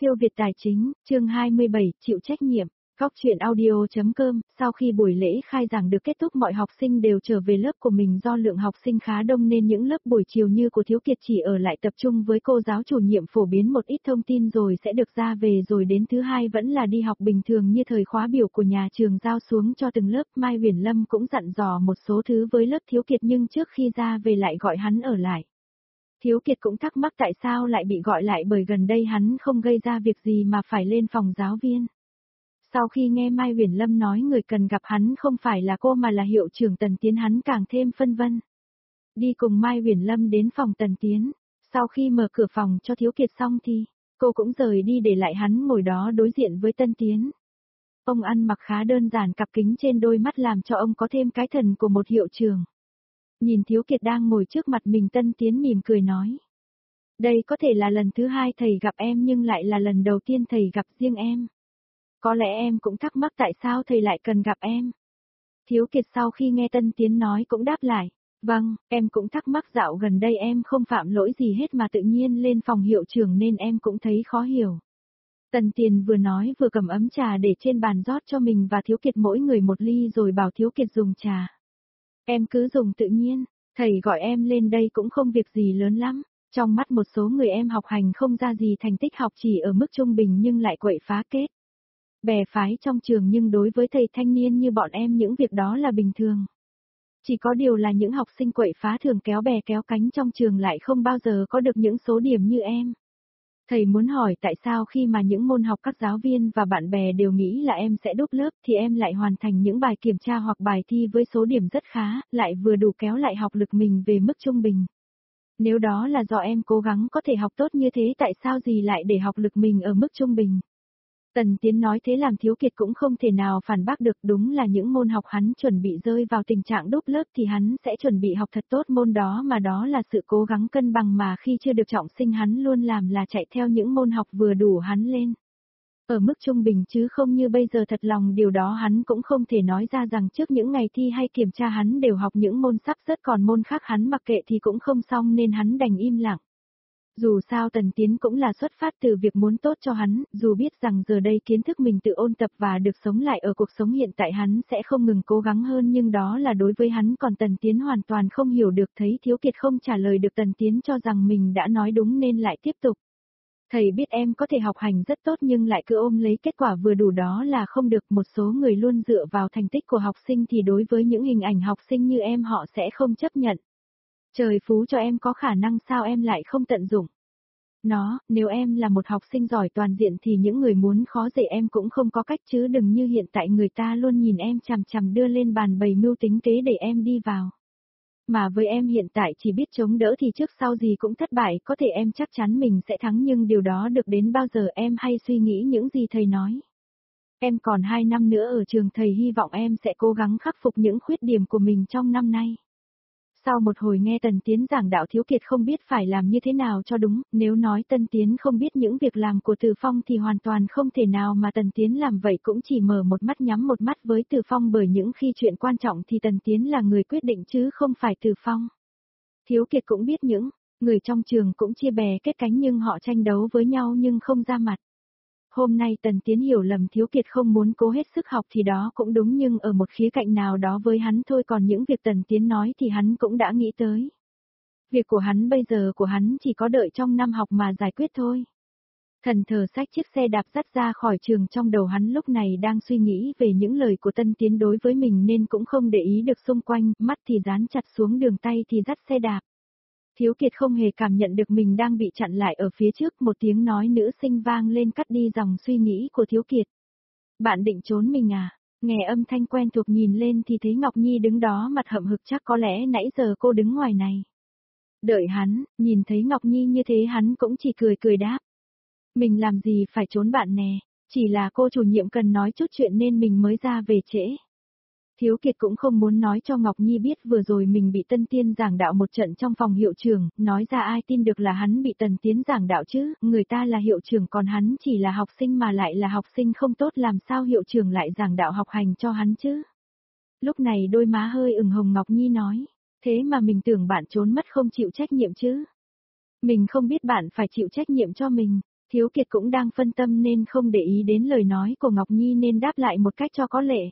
Siêu Việt Tài Chính, chương 27, chịu trách nhiệm. Góc truyện audio.com, sau khi buổi lễ khai giảng được kết thúc mọi học sinh đều trở về lớp của mình do lượng học sinh khá đông nên những lớp buổi chiều như của Thiếu Kiệt chỉ ở lại tập trung với cô giáo chủ nhiệm phổ biến một ít thông tin rồi sẽ được ra về rồi đến thứ hai vẫn là đi học bình thường như thời khóa biểu của nhà trường giao xuống cho từng lớp. Mai Huyền Lâm cũng dặn dò một số thứ với lớp Thiếu Kiệt nhưng trước khi ra về lại gọi hắn ở lại. Thiếu Kiệt cũng thắc mắc tại sao lại bị gọi lại bởi gần đây hắn không gây ra việc gì mà phải lên phòng giáo viên. Sau khi nghe Mai Huyền Lâm nói người cần gặp hắn không phải là cô mà là hiệu trưởng Tần Tiến hắn càng thêm phân vân. Đi cùng Mai Huyền Lâm đến phòng Tần Tiến, sau khi mở cửa phòng cho Thiếu Kiệt xong thì, cô cũng rời đi để lại hắn ngồi đó đối diện với Tân Tiến. Ông ăn mặc khá đơn giản, cặp kính trên đôi mắt làm cho ông có thêm cái thần của một hiệu trưởng. Nhìn Thiếu Kiệt đang ngồi trước mặt mình, Tân Tiến mỉm cười nói. Đây có thể là lần thứ hai thầy gặp em nhưng lại là lần đầu tiên thầy gặp riêng em. Có lẽ em cũng thắc mắc tại sao thầy lại cần gặp em. Thiếu Kiệt sau khi nghe Tân Tiến nói cũng đáp lại. Vâng, em cũng thắc mắc dạo gần đây em không phạm lỗi gì hết mà tự nhiên lên phòng hiệu trưởng nên em cũng thấy khó hiểu. Tần Tiền vừa nói vừa cầm ấm trà để trên bàn rót cho mình và Thiếu Kiệt mỗi người một ly rồi bảo Thiếu Kiệt dùng trà. Em cứ dùng tự nhiên, thầy gọi em lên đây cũng không việc gì lớn lắm. Trong mắt một số người em học hành không ra gì, thành tích học chỉ ở mức trung bình nhưng lại quậy phá kết bè phái trong trường, nhưng đối với thầy thanh niên như bọn em những việc đó là bình thường. Chỉ có điều là những học sinh quậy phá thường kéo bè kéo cánh trong trường lại không bao giờ có được những số điểm như em. Thầy muốn hỏi tại sao khi mà những môn học các giáo viên và bạn bè đều nghĩ là em sẽ đúp lớp thì em lại hoàn thành những bài kiểm tra hoặc bài thi với số điểm rất khá, lại vừa đủ kéo lại học lực mình về mức trung bình. Nếu đó là do em cố gắng có thể học tốt như thế tại sao gì lại để học lực mình ở mức trung bình? Tần Tiến nói thế làm Thiếu Kiệt cũng không thể nào phản bác được, đúng là những môn học hắn chuẩn bị rơi vào tình trạng đúp lớp thì hắn sẽ chuẩn bị học thật tốt môn đó, mà đó là sự cố gắng cân bằng mà khi chưa được trọng sinh hắn luôn làm là chạy theo những môn học vừa đủ hắn lên ở mức trung bình chứ không như bây giờ. Thật lòng điều đó hắn cũng không thể nói ra rằng trước những ngày thi hay kiểm tra hắn đều học những môn sắp rớt còn môn khác hắn mặc kệ thì cũng không xong nên hắn đành im lặng. Dù sao Tần Tiến cũng là xuất phát từ việc muốn tốt cho hắn, dù biết rằng giờ đây kiến thức mình tự ôn tập và được sống lại ở cuộc sống hiện tại hắn sẽ không ngừng cố gắng hơn, nhưng đó là đối với hắn, còn Tần Tiến hoàn toàn không hiểu được. Thấy Thiếu Kiệt không trả lời được, Tần Tiến cho rằng mình đã nói đúng nên lại tiếp tục. Thầy biết em có thể học hành rất tốt nhưng lại cứ ôm lấy kết quả vừa đủ đó là không được. Một số người luôn dựa vào thành tích của học sinh thì đối với những hình ảnh học sinh như em họ sẽ không chấp nhận. Trời phú cho em có khả năng sao em lại không tận dụng nó, nếu em là một học sinh giỏi toàn diện thì những người muốn khó dạy em cũng không có cách, chứ đừng như hiện tại người ta luôn nhìn em chằm chằm đưa lên bàn bày mưu tính kế để em đi vào. Mà với em hiện tại chỉ biết chống đỡ thì trước sau gì cũng thất bại, có thể em chắc chắn mình sẽ thắng nhưng điều đó được đến bao giờ? Em hay suy nghĩ những gì thầy nói. Em còn 2 năm nữa ở trường, thầy hy vọng em sẽ cố gắng khắc phục những khuyết điểm của mình trong năm nay. Sau một hồi nghe Tần Tiến giảng đạo, Thiếu Kiệt không biết phải làm như thế nào cho đúng. Nếu nói Tần Tiến không biết những việc làm của Từ Phong thì hoàn toàn không thể nào, mà Tần Tiến làm vậy cũng chỉ mở một mắt nhắm một mắt với Từ Phong, bởi những khi chuyện quan trọng thì Tần Tiến là người quyết định chứ không phải Từ Phong. Thiếu Kiệt cũng biết những người trong trường cũng chia bè kết cánh nhưng họ tranh đấu với nhau nhưng không ra mặt. Hôm nay Tần Tiến hiểu lầm Thiếu Kiệt không muốn cố hết sức học thì đó cũng đúng, nhưng ở một khía cạnh nào đó với hắn thôi, còn những việc Tần Tiến nói thì hắn cũng đã nghĩ tới. Việc của hắn bây giờ của hắn chỉ có đợi trong năm học mà giải quyết thôi. Thần thờ xách chiếc xe đạp dắt ra khỏi trường, trong đầu hắn lúc này đang suy nghĩ về những lời của Tân Tiến đối với mình nên cũng không để ý được xung quanh, mắt thì dán chặt xuống đường, tay thì dắt xe đạp. Thiếu Kiệt không hề cảm nhận được mình đang bị chặn lại ở phía trước, một tiếng nói nữ sinh vang lên cắt đi dòng suy nghĩ của Thiếu Kiệt. Bạn định trốn mình à? Nghe âm thanh quen thuộc nhìn lên thì thấy Ngọc Nhi đứng đó mặt hậm hực, chắc có lẽ nãy giờ cô đứng ngoài này. Đợi hắn, nhìn thấy Ngọc Nhi như thế hắn cũng chỉ cười cười đáp. Mình làm gì phải trốn bạn nè, chỉ là cô chủ nhiệm cần nói chút chuyện nên mình mới ra về trễ. Thiếu Kiệt cũng không muốn nói cho Ngọc Nhi biết vừa rồi mình bị Tân Tiến giảng đạo một trận trong phòng hiệu trưởng, nói ra ai tin được là hắn bị Tần Tiến giảng đạo chứ, người ta là hiệu trưởng còn hắn chỉ là học sinh, mà lại là học sinh không tốt, làm sao hiệu trưởng lại giảng đạo học hành cho hắn chứ. Lúc này đôi má hơi ửng hồng, Ngọc Nhi nói, thế mà mình tưởng bạn trốn mất không chịu trách nhiệm chứ. Mình không biết bạn phải chịu trách nhiệm cho mình. Thiếu Kiệt cũng đang phân tâm nên không để ý đến lời nói của Ngọc Nhi nên đáp lại một cách cho có lệ.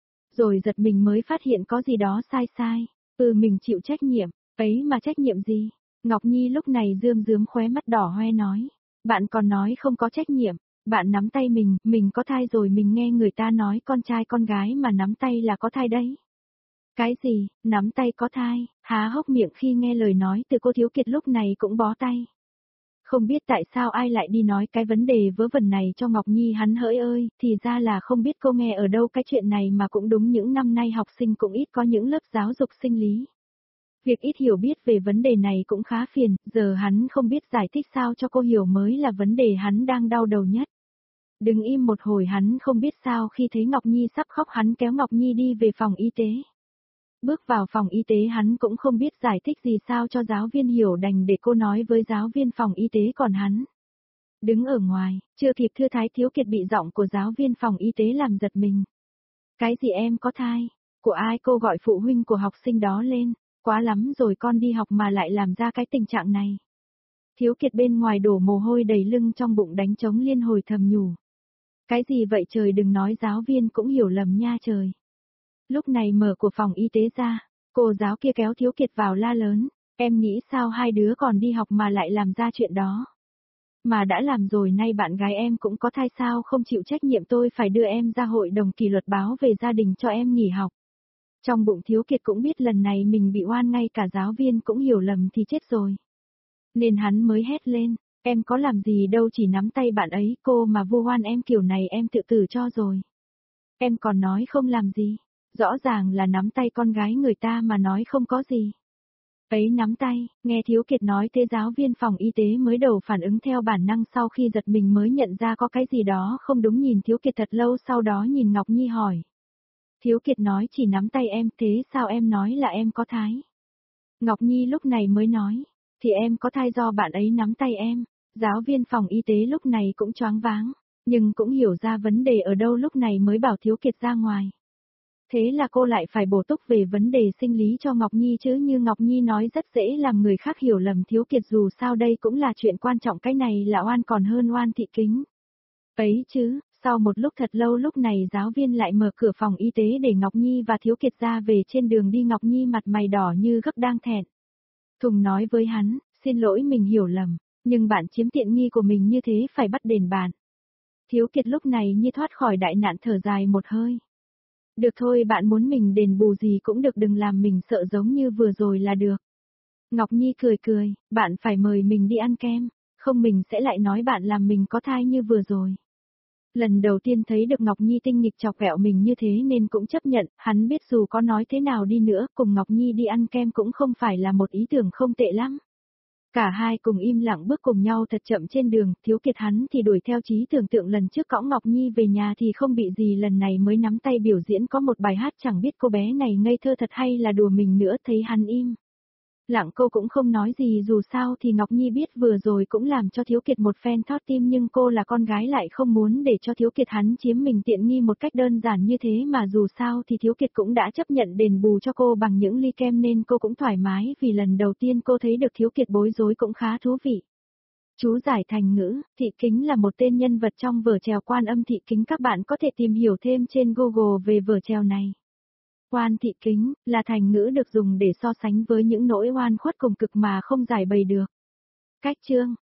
Rồi giật mình mới phát hiện có gì đó sai sai. Mình chịu trách nhiệm, ấy mà trách nhiệm gì? Ngọc Nhi lúc này rơm rớm khóe mắt đỏ hoe nói. Bạn còn nói không có trách nhiệm, bạn nắm tay mình có thai rồi, mình nghe người ta nói con trai con gái mà nắm tay là có thai đấy. Cái gì, nắm tay có thai, há hốc miệng khi nghe lời nói từ cô Thiếu Kiệt lúc này cũng bó tay. Không biết tại sao ai lại đi nói cái vấn đề vớ vẩn này cho Ngọc Nhi, hắn hỡi ơi, thì ra là không biết cô nghe ở đâu cái chuyện này, mà cũng đúng, những năm nay học sinh cũng ít có những lớp giáo dục sinh lý. Việc ít hiểu biết về vấn đề này cũng khá phiền, giờ hắn không biết giải thích sao cho cô hiểu mới là vấn đề hắn đang đau đầu nhất. Đứng im một hồi, hắn không biết sao khi thấy Ngọc Nhi sắp khóc, hắn kéo Ngọc Nhi đi về phòng y tế. Bước vào phòng y tế hắn cũng không biết giải thích gì sao cho giáo viên hiểu, đành để cô nói với giáo viên phòng y tế, còn hắn đứng ở ngoài, chưa kịp thư thái, Thiếu Kiệt bị giọng của giáo viên phòng y tế làm giật mình. Cái gì, em có thai? Của ai? Cô gọi phụ huynh của học sinh đó lên. Quá lắm rồi, con đi học mà lại làm ra cái tình trạng này. Thiếu Kiệt bên ngoài đổ mồ hôi đầy lưng, trong bụng đánh trống liên hồi thầm nhủ. Cái gì vậy trời, đừng nói giáo viên cũng hiểu lầm nha trời. Lúc này mở của phòng y tế ra, cô giáo kia kéo Thiếu Kiệt vào la lớn. Em nghĩ sao hai đứa còn đi học mà lại làm ra chuyện đó? Mà đã làm rồi, nay bạn gái em cũng có thai, sao không chịu trách nhiệm, tôi phải đưa em ra hội đồng kỷ luật báo về gia đình cho em nghỉ học. Trong bụng Thiếu Kiệt cũng biết lần này mình bị oan, ngay cả giáo viên cũng hiểu lầm thì chết rồi. Nên hắn mới hét lên, em có làm gì đâu, chỉ nắm tay bạn ấy, cô mà vu oan em kiểu này em tự tử cho rồi. Em còn nói không làm gì, rõ ràng là nắm tay con gái người ta mà nói không có gì. Ấy nắm tay, nghe Thiếu Kiệt nói thế giáo viên phòng y tế mới đầu phản ứng theo bản năng, sau khi giật mình mới nhận ra có cái gì đó không đúng, nhìn Thiếu Kiệt thật lâu, sau đó nhìn Ngọc Nhi hỏi. Thiếu Kiệt nói chỉ nắm tay em, thế sao em nói là em có thai? Ngọc Nhi lúc này mới nói, thì em có thai do bạn ấy nắm tay em. Giáo viên phòng y tế lúc này cũng choáng váng, nhưng cũng hiểu ra vấn đề ở đâu, lúc này mới bảo Thiếu Kiệt ra ngoài. Thế là cô lại phải bổ túc về vấn đề sinh lý cho Ngọc Nhi chứ, như Ngọc Nhi nói rất dễ làm người khác hiểu lầm Thiếu Kiệt, dù sao đây cũng là chuyện quan trọng, cái này là oan còn hơn oan thị kính. Ấy chứ, sau một lúc thật lâu, lúc này giáo viên lại mở cửa phòng y tế để Ngọc Nhi và Thiếu Kiệt ra về. Trên đường đi Ngọc Nhi mặt mày đỏ như gấc đang thẹn thùng nói với hắn, xin lỗi mình hiểu lầm, nhưng bạn chiếm tiện nghi của mình như thế phải bắt đền bạn. Thiếu Kiệt lúc này như thoát khỏi đại nạn, thở dài một hơi. Được thôi, bạn muốn mình đền bù gì cũng được, đừng làm mình sợ giống như vừa rồi là được. Ngọc Nhi cười cười, bạn phải mời mình đi ăn kem, không mình sẽ lại nói bạn làm mình có thai như vừa rồi. Lần đầu tiên thấy được Ngọc Nhi tinh nghịch chọc ghẹo mình như thế nên cũng chấp nhận, hắn biết dù có nói thế nào đi nữa, cùng Ngọc Nhi đi ăn kem cũng không phải là một ý tưởng không tệ lắm. Cả hai cùng im lặng bước cùng nhau thật chậm trên đường, Thiếu Kiệt hắn thì đuổi theo trí tưởng tượng lần trước cõng Ngọc Nhi về nhà thì không bị gì, lần này mới nắm tay biểu diễn có một bài hát, chẳng biết cô bé này ngây thơ thật hay là đùa mình nữa. Thấy hắn im lặng cô cũng không nói gì, dù sao thì Ngọc Nhi biết vừa rồi cũng làm cho Thiếu Kiệt một phen thót tim, nhưng cô là con gái lại không muốn để cho Thiếu Kiệt hắn chiếm mình tiện nghi một cách đơn giản như thế, mà dù sao thì Thiếu Kiệt cũng đã chấp nhận đền bù cho cô bằng những ly kem nên cô cũng thoải mái, vì lần đầu tiên cô thấy được Thiếu Kiệt bối rối cũng khá thú vị. Chú giải thành ngữ, Thị Kính là một tên nhân vật trong vở chèo Quan Âm Thị Kính, các bạn có thể tìm hiểu thêm trên Google về vở chèo này. Oan thị kính, là thành ngữ được dùng để so sánh với những nỗi oan khuất cùng cực mà không giải bày được. Cách chương